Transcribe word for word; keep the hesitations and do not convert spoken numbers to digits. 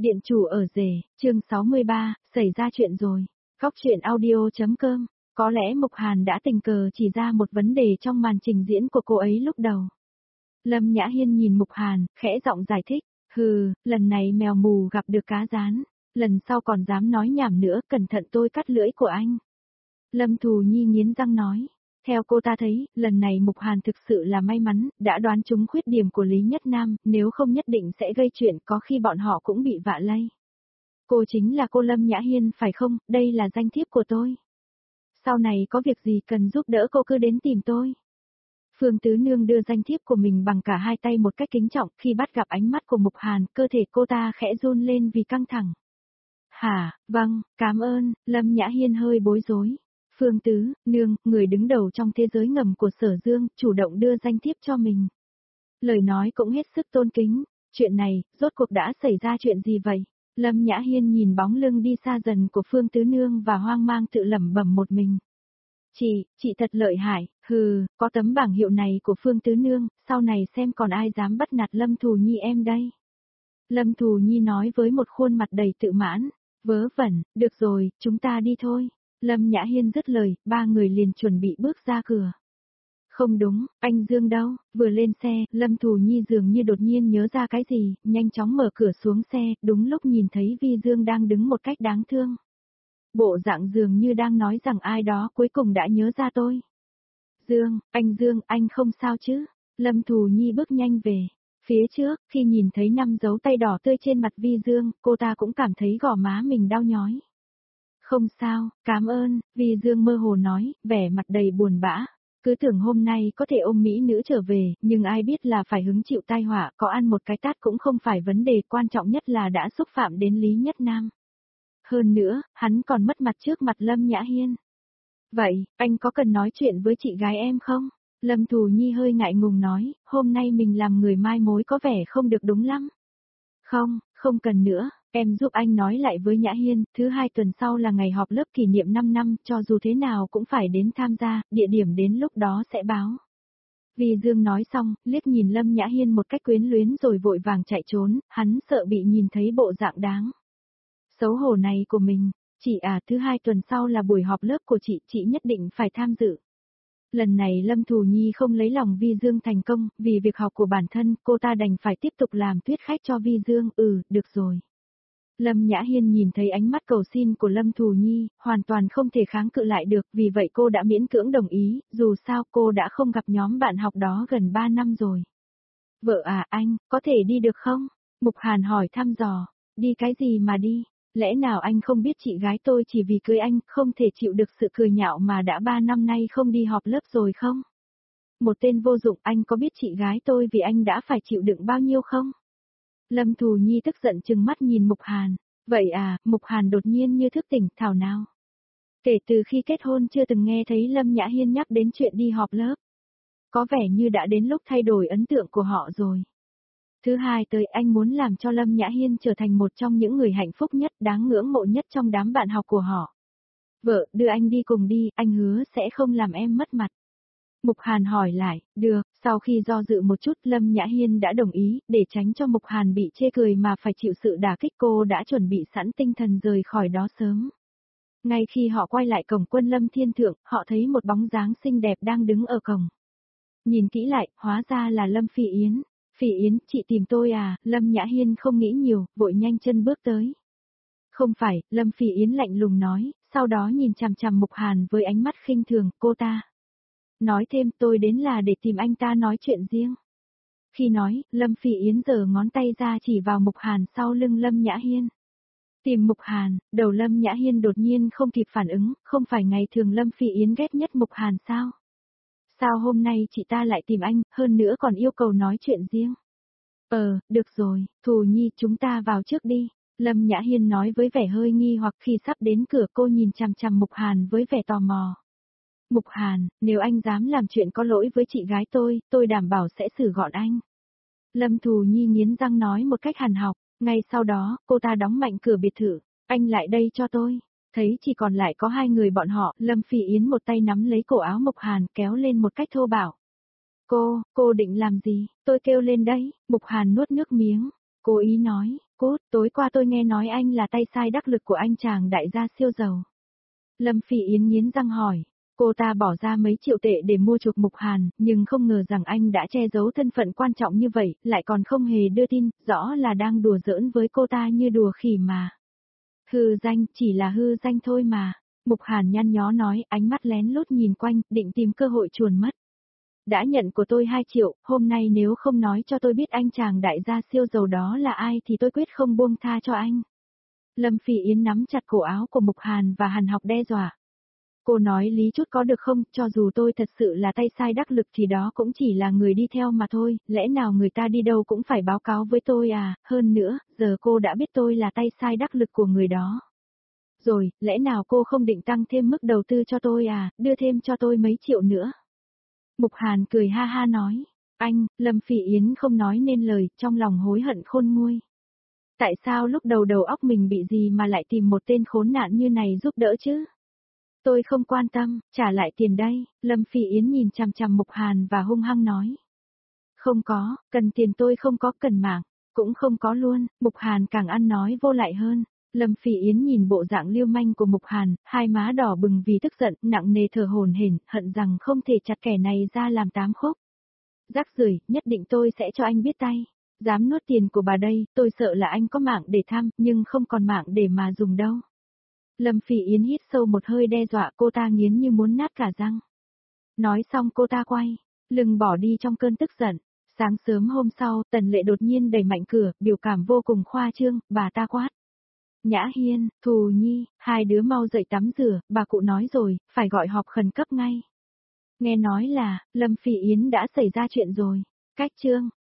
Điện chủ ở rể, chương sáu mươi ba, xảy ra chuyện rồi. Góc truyện audio.com. Có lẽ Mục Hàn đã tình cờ chỉ ra một vấn đề trong màn trình diễn của cô ấy lúc đầu. Lâm Nhã Hiên nhìn Mục Hàn, khẽ giọng giải thích. Hừ, lần này mèo mù gặp được cá rán. Lần sau còn dám nói nhảm nữa, cẩn thận tôi cắt lưỡi của anh. Lâm Thù Nhi nghiến răng nói. Theo cô ta thấy, lần này Mục Hàn thực sự là may mắn, đã đoán trúng khuyết điểm của Lý Nhất Nam, nếu không nhất định sẽ gây chuyện, có khi bọn họ cũng bị vạ lây. Cô chính là cô Lâm Nhã Hiên phải không, đây là danh thiếp của tôi. Sau này có việc gì cần giúp đỡ cô cứ đến tìm tôi. Phương Tứ Nương đưa danh thiếp của mình bằng cả hai tay một cách kính trọng, khi bắt gặp ánh mắt của Mục Hàn, cơ thể cô ta khẽ run lên vì căng thẳng. Hả, vâng, cảm ơn, Lâm Nhã Hiên hơi bối rối. Phương Tứ, Nương, người đứng đầu trong thế giới ngầm của Sở Dương, chủ động đưa danh thiếp cho mình. Lời nói cũng hết sức tôn kính. Chuyện này, rốt cuộc đã xảy ra chuyện gì vậy? Lâm Nhã Hiên nhìn bóng lưng đi xa dần của Phương Tứ Nương và hoang mang tự lẩm bẩm một mình. Chị, chị thật lợi hại, hừ, có tấm bảng hiệu này của Phương Tứ Nương, sau này xem còn ai dám bắt nạt Lâm Thù Nhi em đây. Lâm Thù Nhi nói với một khuôn mặt đầy tự mãn. Vớ vẩn, được rồi, chúng ta đi thôi. Lâm Nhã Hiên dứt lời, ba người liền chuẩn bị bước ra cửa. Không đúng, anh Dương đâu? Vừa lên xe, Lâm Thù Nhi dường như đột nhiên nhớ ra cái gì, nhanh chóng mở cửa xuống xe, đúng lúc nhìn thấy Vi Dương đang đứng một cách đáng thương. Bộ dạng dường như đang nói rằng ai đó cuối cùng đã nhớ ra tôi. Dương, anh Dương, anh không sao chứ? Lâm Thù Nhi bước nhanh về. Phía trước, khi nhìn thấy năm dấu tay đỏ tươi trên mặt Vi Dương, cô ta cũng cảm thấy gò má mình đau nhói. Không sao, cảm ơn, Vi Dương mơ hồ nói, vẻ mặt đầy buồn bã. Cứ tưởng hôm nay có thể ôm mỹ nữ trở về, nhưng ai biết là phải hứng chịu tai họa, có ăn một cái tát cũng không phải vấn đề, quan trọng nhất là đã xúc phạm đến Lý Nhất Nam. Hơn nữa, hắn còn mất mặt trước mặt Lâm Nhã Hiên. Vậy, anh có cần nói chuyện với chị gái em không? Lâm Thù Nhi hơi ngại ngùng nói, hôm nay mình làm người mai mối có vẻ không được đúng lắm. Không, không cần nữa, em giúp anh nói lại với Nhã Hiên, thứ hai tuần sau là ngày họp lớp kỷ niệm năm năm, cho dù thế nào cũng phải đến tham gia, địa điểm đến lúc đó sẽ báo. Vi Dương nói xong, liếc nhìn Lâm Nhã Hiên một cách quyến luyến rồi vội vàng chạy trốn, hắn sợ bị nhìn thấy bộ dạng đáng xấu hổ này của mình. Chị à, thứ hai tuần sau là buổi họp lớp của chị, chị nhất định phải tham dự. Lần này Lâm Thù Nhi không lấy lòng Vi Dương thành công, vì việc học của bản thân, cô ta đành phải tiếp tục làm tuyết khách cho Vi Dương, ừ, được rồi. Lâm Nhã Hiên nhìn thấy ánh mắt cầu xin của Lâm Thù Nhi, hoàn toàn không thể kháng cự lại được, vì vậy cô đã miễn cưỡng đồng ý, dù sao cô đã không gặp nhóm bạn học đó gần ba năm rồi. Vợ à, anh, có thể đi được không? Mục Hàn hỏi thăm dò, đi cái gì mà đi? Lẽ nào anh không biết chị gái tôi chỉ vì cưới anh, không thể chịu được sự cười nhạo mà đã ba năm nay không đi họp lớp rồi không? Một tên vô dụng, anh có biết chị gái tôi vì anh đã phải chịu đựng bao nhiêu không? Lâm Thù Nhi tức giận trừng mắt nhìn Mục Hàn. Vậy à, Mục Hàn đột nhiên như thức tỉnh, thảo nào. Kể từ khi kết hôn chưa từng nghe thấy Lâm Nhã Hiên nhắc đến chuyện đi họp lớp. Có vẻ như đã đến lúc thay đổi ấn tượng của họ rồi. Thứ hai tới, anh muốn làm cho Lâm Nhã Hiên trở thành một trong những người hạnh phúc nhất, đáng ngưỡng mộ nhất trong đám bạn học của họ. Vợ, đưa anh đi cùng đi, anh hứa sẽ không làm em mất mặt. Mục Hàn hỏi lại, được, sau khi do dự một chút Lâm Nhã Hiên đã đồng ý, để tránh cho Mục Hàn bị chê cười mà phải chịu sự đả kích, cô đã chuẩn bị sẵn tinh thần rời khỏi đó sớm. Ngay khi họ quay lại cổng Quân Lâm Thiên Thượng, họ thấy một bóng dáng xinh đẹp đang đứng ở cổng. Nhìn kỹ lại, hóa ra là Lâm Phi Yến. Phi Yến, chị tìm tôi à? Lâm Nhã Hiên không nghĩ nhiều, vội nhanh chân bước tới. Không phải, Lâm Phi Yến lạnh lùng nói, sau đó nhìn chằm chằm Mục Hàn với ánh mắt khinh thường, cô ta. Nói thêm, tôi đến là để tìm anh ta nói chuyện riêng. Khi nói, Lâm Phi Yến giở ngón tay ra chỉ vào Mục Hàn sau lưng Lâm Nhã Hiên. Tìm Mục Hàn, đầu Lâm Nhã Hiên đột nhiên không kịp phản ứng, không phải ngày thường Lâm Phi Yến ghét nhất Mục Hàn sao? Sao hôm nay chị ta lại tìm anh, hơn nữa còn yêu cầu nói chuyện riêng? Ờ, được rồi, Thù Nhi, chúng ta vào trước đi. Lâm Nhã Hiên nói với vẻ hơi nghi hoặc, khi sắp đến cửa cô nhìn chằm chằm Mục Hàn với vẻ tò mò. Mục Hàn, nếu anh dám làm chuyện có lỗi với chị gái tôi, tôi đảm bảo sẽ xử gọn anh. Lâm Thù Nhi nghiến răng nói một cách hằn học, ngay sau đó, cô ta đóng mạnh cửa biệt thự. Anh lại đây cho tôi. Thấy chỉ còn lại có hai người bọn họ, Lâm Phi Yến một tay nắm lấy cổ áo Mục Hàn kéo lên một cách thô bạo. Cô, cô định làm gì? Tôi kêu lên đấy, Mục Hàn nuốt nước miếng. Cố ý nói, cút, tối qua tôi nghe nói anh là tay sai đắc lực của anh chàng đại gia siêu giàu. Lâm Phi Yến nghiến răng hỏi. Cô ta bỏ ra mấy triệu tệ để mua chuộc Mục Hàn, nhưng không ngờ rằng anh đã che giấu thân phận quan trọng như vậy, lại còn không hề đưa tin, rõ là đang đùa giỡn với cô ta như đùa khỉ mà. Hư danh, chỉ là hư danh thôi mà. Mục Hàn nhăn nhó nói, ánh mắt lén lút nhìn quanh, định tìm cơ hội chuồn mất. Đã nhận của tôi hai triệu, hôm nay nếu không nói cho tôi biết anh chàng đại gia siêu giàu đó là ai thì tôi quyết không buông tha cho anh. Lâm Phi Yến nắm chặt cổ áo của Mục Hàn và Hàn Học đe dọa. Cô nói lý chút có được không, cho dù tôi thật sự là tay sai đắc lực thì đó cũng chỉ là người đi theo mà thôi, lẽ nào người ta đi đâu cũng phải báo cáo với tôi à, hơn nữa, giờ cô đã biết tôi là tay sai đắc lực của người đó. Rồi, lẽ nào cô không định tăng thêm mức đầu tư cho tôi à, đưa thêm cho tôi mấy triệu nữa. Mục Hàn cười ha ha nói, anh, Lâm Phi Yến không nói nên lời, trong lòng hối hận khôn nguôi. Tại sao lúc đầu đầu óc mình bị gì mà lại tìm một tên khốn nạn như này giúp đỡ chứ? Tôi không quan tâm, trả lại tiền đây, Lâm Phi Yến nhìn chằm chằm Mục Hàn và hung hăng nói. Không có, cần tiền tôi không có, cần mạng, cũng không có luôn, Mục Hàn càng ăn nói vô lại hơn. Lâm Phi Yến nhìn bộ dạng lưu manh của Mục Hàn, hai má đỏ bừng vì tức giận, nặng nề thở hổn hển, hận rằng không thể chặt kẻ này ra làm tám khúc. Rác rưởi, nhất định tôi sẽ cho anh biết tay. Dám nuốt tiền của bà đây, tôi sợ là anh có mạng để tham, nhưng không còn mạng để mà dùng đâu. Lâm Phi Yến hít sâu một hơi đe dọa, cô ta nghiến như muốn nát cả răng. Nói xong cô ta quay, lưng bỏ đi trong cơn tức giận. Sáng sớm hôm sau, Tần Lệ đột nhiên đẩy mạnh cửa, biểu cảm vô cùng khoa trương, bà ta quát. Nhã Hiên, Thù Nhi, hai đứa mau dậy tắm rửa, bà cụ nói rồi, phải gọi họp khẩn cấp ngay. Nghe nói là, Lâm Phi Yến đã xảy ra chuyện rồi. Cách chương